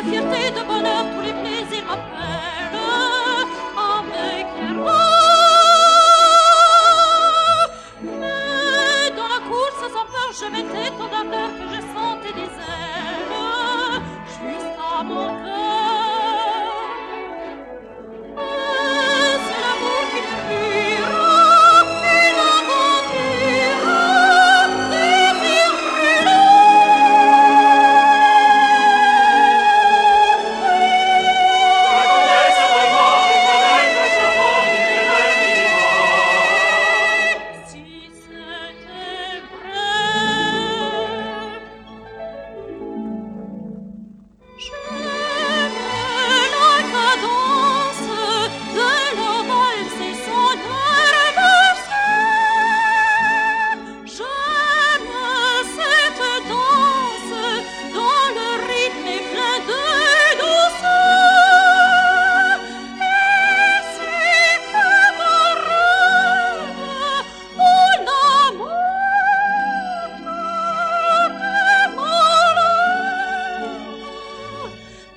fierté, de bonheur, tous les plaisirs m'appellent avec erreur. Mais dans la course sans peur, je mettais tant d'ardeur que je sentais des ailes jusqu'à mon cœur. Et c'est l'amour qui me fuira, une aventure, désir brûlant. Si c'était vrai, j'aime la cadence de la valse et son air berceur. J'aime cette danse dont le rythme est plein de douceur. Et c'est comme un rêve où l'amour porte mon âme.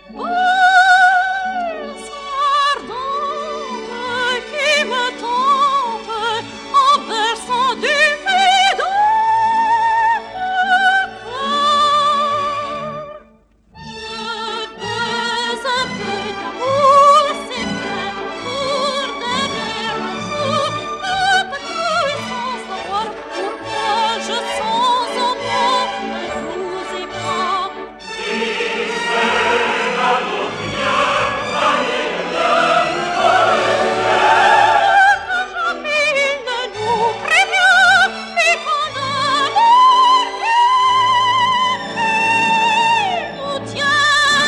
Valse ardente qui me tente en versant du vide dans mon cœur. Je baise un peu d'amour, c'est bien pour derrière le jour, peut-être sans savoir pourquoi je sens encore un doux émoi. Jamais il ne nous prévient, et qu'en amour il nous tient.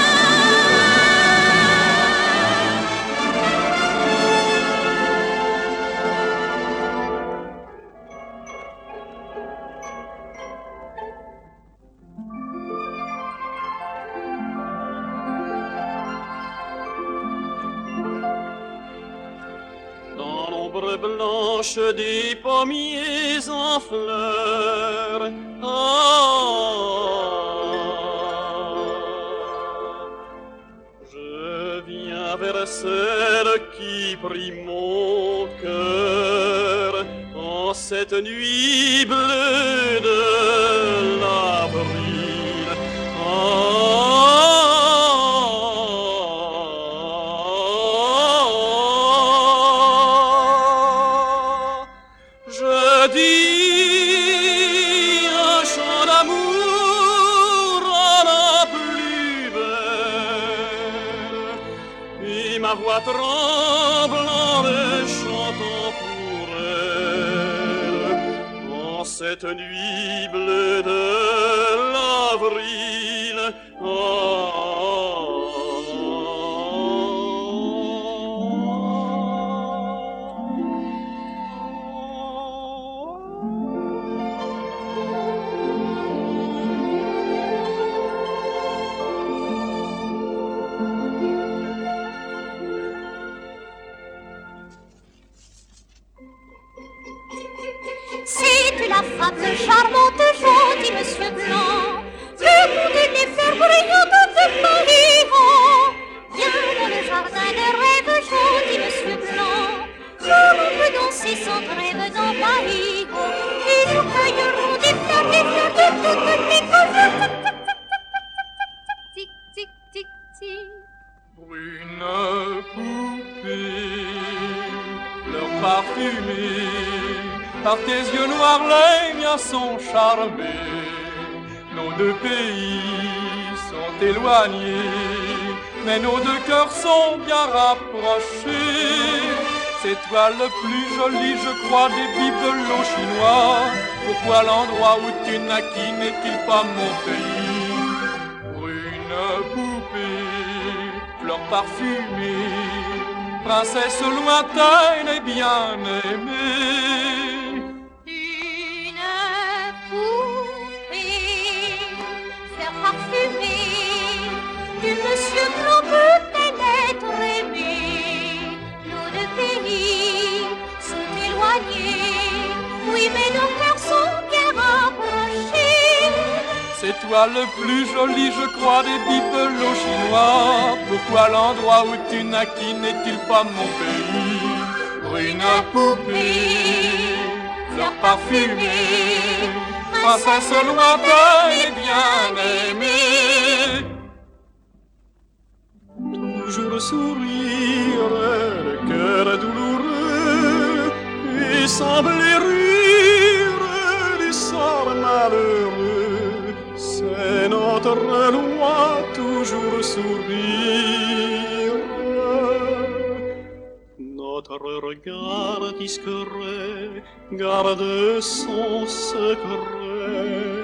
Dans l'ombre blanche des pommiers en fleurs, je viens vers celle qui prie mon cœur en cette nuit bleue de l'avril. Je dis un chant d'amour à la plus belle, et ma voix tremblante chantant pour elle en cette nuit bleue de l'avril. C'est-tu la femme charmante, gentille, monsieur Blanc, que montent les fleurs brillantes de Paris? Viens dans le jardin de rêve, gentil monsieur Blanc, où l'on peut danser sans trêve dans Paris. Et nous cueillerons des fleurs de toutes les couleurs. Tic, tic, tic, tic. Brune poupée, fleur parfumée, par tes yeux noirs les miens sont charmés. Nos deux pays sont éloignés, mais nos deux cœurs sont bien rapprochés. C'est toi le plus joli, je crois, des bibelots chinois. Pourquoi l'endroit où tu naquis n'est-il pas mon pays? Brune poupée, fleur parfumée, princesse lointaine et bien aimée. Une poupée, fleur parfumée, du monsieur Blanc peut être aimé. Nos deux pays sont éloignés, oui, mais nos cœurs sont bien rapprochés. c'est toi le plus joli, je crois, des bibelots chinois. Pourquoi l'endroit où tu naquis n'est-il pas mon pays? Brune poupée, fleur parfumée, princesse lointaine et bien-aimée. Toujours sourire, le cœur douloureux, et sembler rire du sort malheureux. C'est notre loi, toujours sourire. Notre regard discret garde son secret.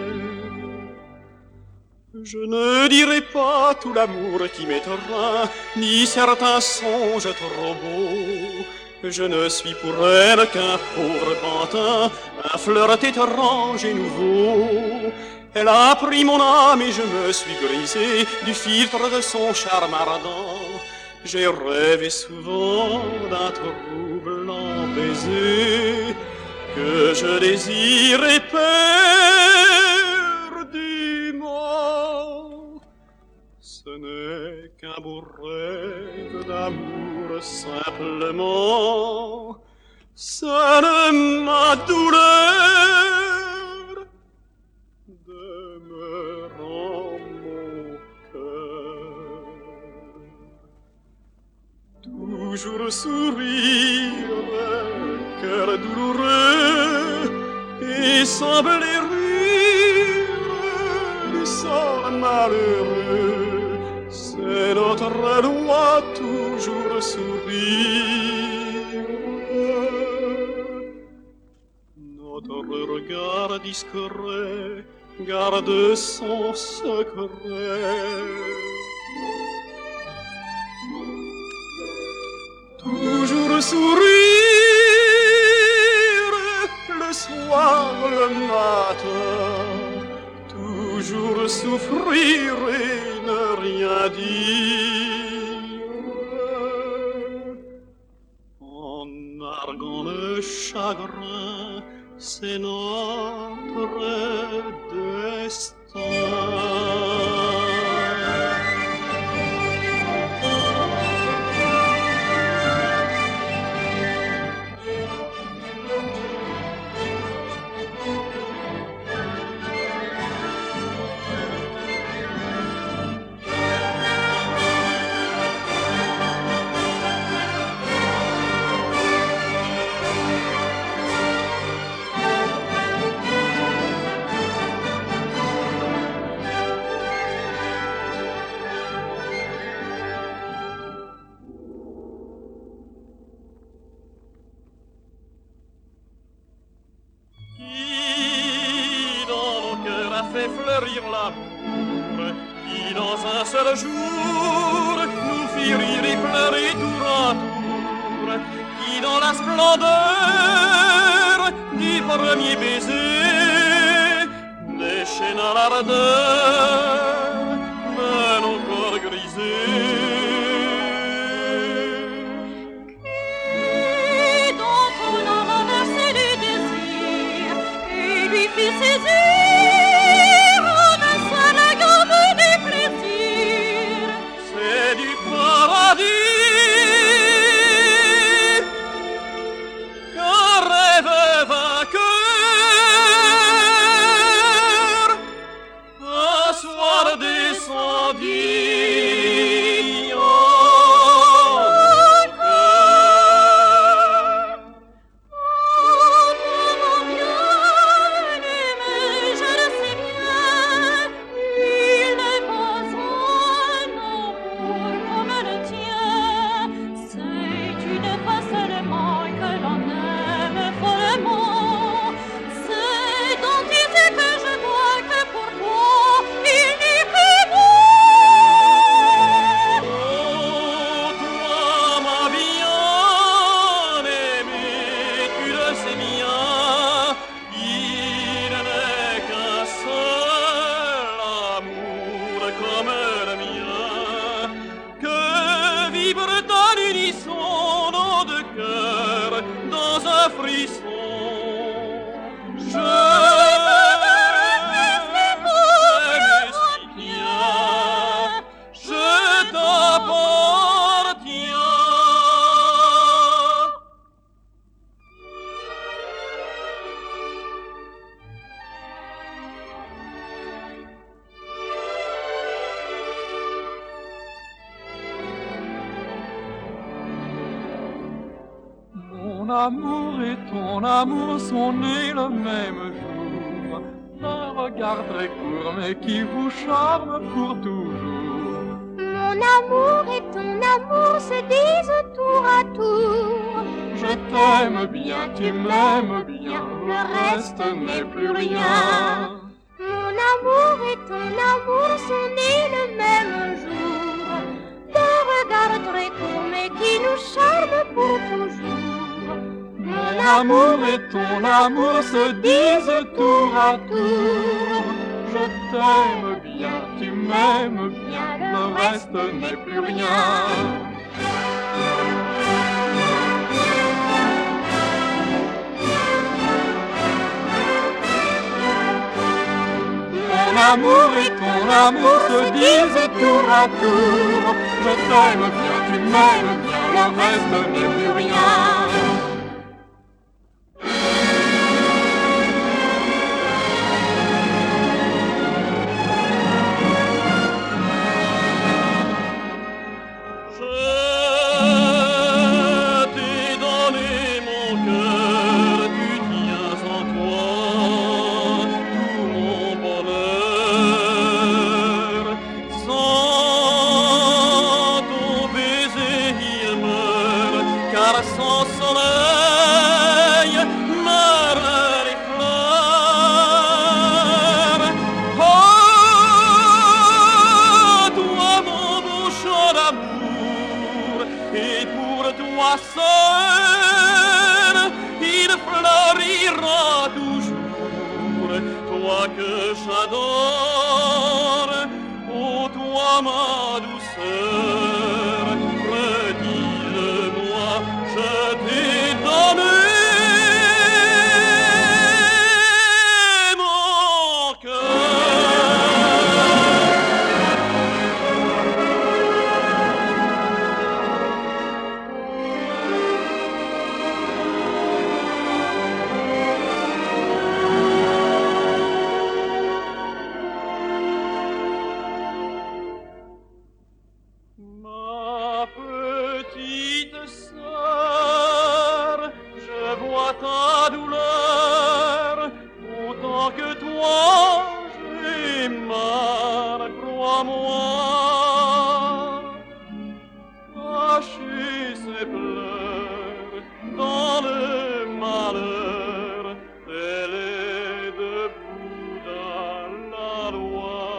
Je ne dirai pas tout l'amour qui m'étreint, ni certains songes trop beaux. Je ne suis pour elle qu'un pauvre pantin, un flirt étrange et nouveau. Elle a pris mon âme et je me suis brisé du filtre de son charme ardent. J'ai rêvé souvent d'un troublant baiser que je désirais éperdument. Ce n'est qu'un beau rêve d'amour simplement. Ça ne ma douleur demeurant mon cœur. Toujours sourire, cœur douloureux, et sembler rire du sort malheureux. C'est notre loi, toujours sourire. Notre regard discret garde son secret. Toujours sourire le soir, le matin. Toujours souffrir et ne rien dire. En narguant le chagrin, c'est notre destin. Fleurir l'amour qui dans un seul jour nous fit rire et pleurer tour à tour, qui dans la splendeur du premier baiser déchaîna l'ardeur de nos corps grisés. Qui dans ton âme a versé du désir et lui fit saisir que je vois que pour toi il n'est que bon. Mon amour et ton amour sont nés le même jour. Un regard très court mais qui vous charme pour toujours. Mon amour et ton amour se disent tour à tour. Je t'aime bien, tu m'aimes bien, le reste n'est plus rien. Mon amour et ton amour sont nés le même jour. Deux regards très courts mais qui nous charment pour toujours. Mon amour et ton amour se disent tour à tour. Je t'aime bien, tu m'aimes bien, le reste n'est plus rien. Mon amour et ton amour se disent tour à tour. Je t'aime bien, tu m'aimes bien, le reste n'est plus rien. Sans soleil meurent les fleurs. Oh, toi mon beau chant d'amour, et pour toi seul il fleurira toujours. Toi que j'adore, oh toi ma douceur, redis-le-moi. Je t'ai donné mon cœur. Ma petite sœur, je vois ta douleur, autant que toi j'ai mal, crois-moi. Cacher ses pleurs dans le malheur, elle est debout dans la loi.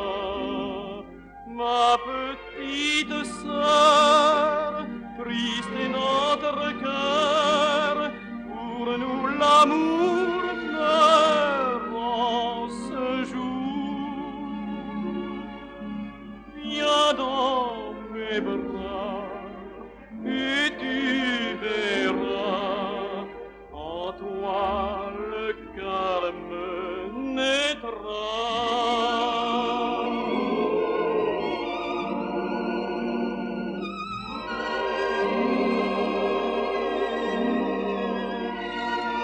Ma petite sœur, triste est notre cœur, pour nous l'amour meurt en ce jour. Viens dans mes bras et tu verras en toi le calme naîtra.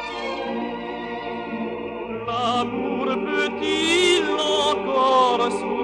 L'amour peut-il encore